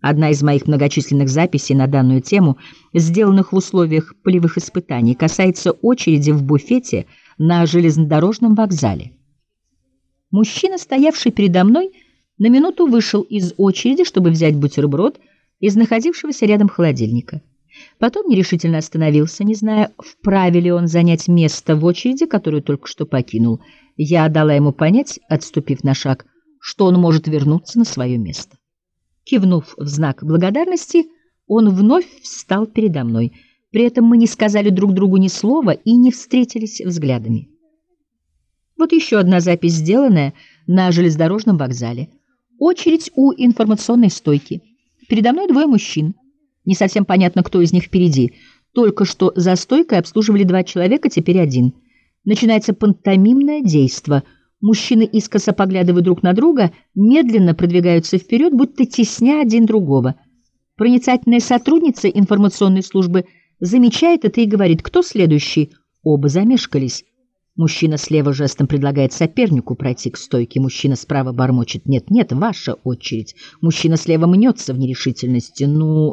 Одна из моих многочисленных записей на данную тему, сделанных в условиях полевых испытаний, касается очереди в буфете на железнодорожном вокзале. Мужчина, стоявший передо мной, на минуту вышел из очереди, чтобы взять бутерброд из находившегося рядом холодильника. Потом нерешительно остановился, не зная, вправе ли он занять место в очереди, которую только что покинул. Я дала ему понять, отступив на шаг, что он может вернуться на свое место. Кивнув в знак благодарности, он вновь встал передо мной. При этом мы не сказали друг другу ни слова и не встретились взглядами. Вот еще одна запись, сделанная на железнодорожном вокзале. Очередь у информационной стойки. Передо мной двое мужчин. Не совсем понятно, кто из них впереди. Только что за стойкой обслуживали два человека, теперь один. Начинается пантомимное действо. Мужчины искоса поглядывают друг на друга, медленно продвигаются вперед, будто тесня один другого. Проницательная сотрудница информационной службы замечает это и говорит: «Кто следующий?» Оба замешкались. Мужчина слева жестом предлагает сопернику пройти к стойке. Мужчина справа бормочет: «Нет, нет, ваша очередь». Мужчина слева мнется в нерешительности.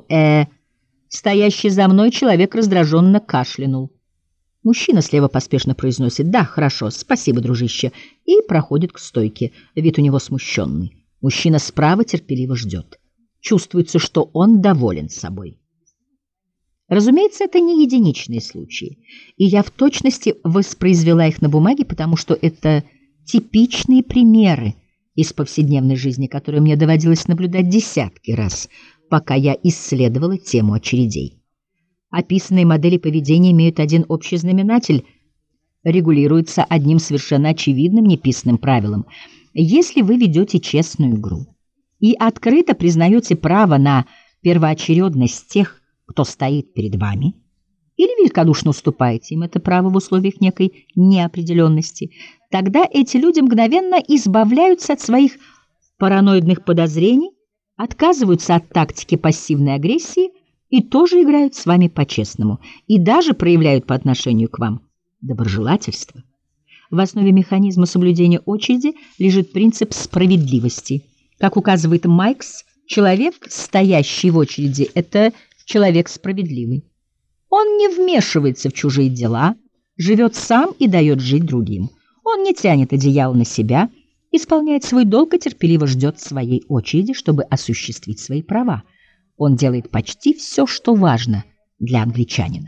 Стоящий за мной человек раздраженно кашлянул. Мужчина слева поспешно произносит: «Да, хорошо, спасибо, дружище», и проходит к стойке. Вид у него смущенный. Мужчина справа терпеливо ждет. Чувствуется, что он доволен собой. Разумеется, это не единичные случаи, и я в точности воспроизвела их на бумаге, потому что это типичные примеры из повседневной жизни, которые мне доводилось наблюдать десятки раз, пока я исследовала тему очередей. Описанные модели поведения имеют один общий знаменатель, регулируются одним совершенно очевидным неписанным правилом. Если вы ведете честную игру и открыто признаете право на первоочередность тех, кто стоит перед вами, или великодушно уступаете им это право в условиях некой неопределенности, тогда эти люди мгновенно избавляются от своих параноидных подозрений, отказываются от тактики пассивной агрессии и тоже играют с вами по-честному, и даже проявляют по отношению к вам доброжелательство. В основе механизма соблюдения очереди лежит принцип справедливости. Как указывает Майкс, человек, стоящий в очереди, это человек справедливый. Он не вмешивается в чужие дела, живет сам и дает жить другим. Он не тянет одеяло на себя, исполняет свой долг и терпеливо ждет своей очереди, чтобы осуществить свои права. Он делает почти все, что важно для англичанина.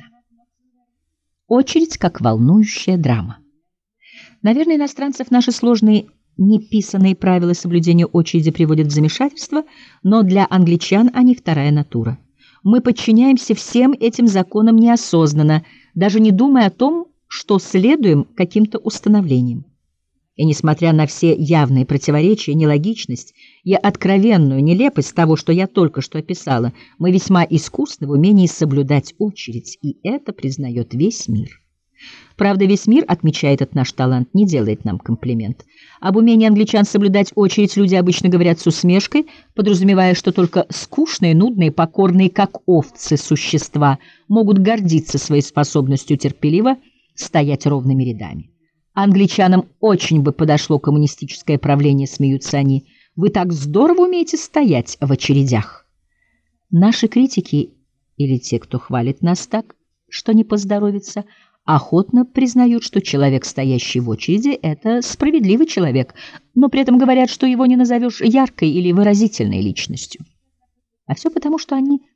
Очередь как волнующая драма. Наверное, иностранцев наши сложные неписанные правила соблюдения очереди приводят в замешательство, но для англичан они вторая натура. Мы подчиняемся всем этим законам неосознанно, даже не думая о том, что следуем каким-то установлениям. И несмотря на все явные противоречия, нелогичность и откровенную нелепость того, что я только что описала, мы весьма искусны в умении соблюдать очередь, и это признает весь мир. Правда, весь мир, отмечая этот наш талант, не делает нам комплимент. Об умении англичан соблюдать очередь люди обычно говорят с усмешкой, подразумевая, что только скучные, нудные, покорные, как овцы, существа могут гордиться своей способностью терпеливо стоять ровными рядами. Англичанам очень бы подошло коммунистическое правление, смеются они. Вы так здорово умеете стоять в очередях. Наши критики, или те, кто хвалит нас так, что не поздоровится, охотно признают, что человек, стоящий в очереди, это справедливый человек, но при этом говорят, что его не назовешь яркой или выразительной личностью. А все потому, что они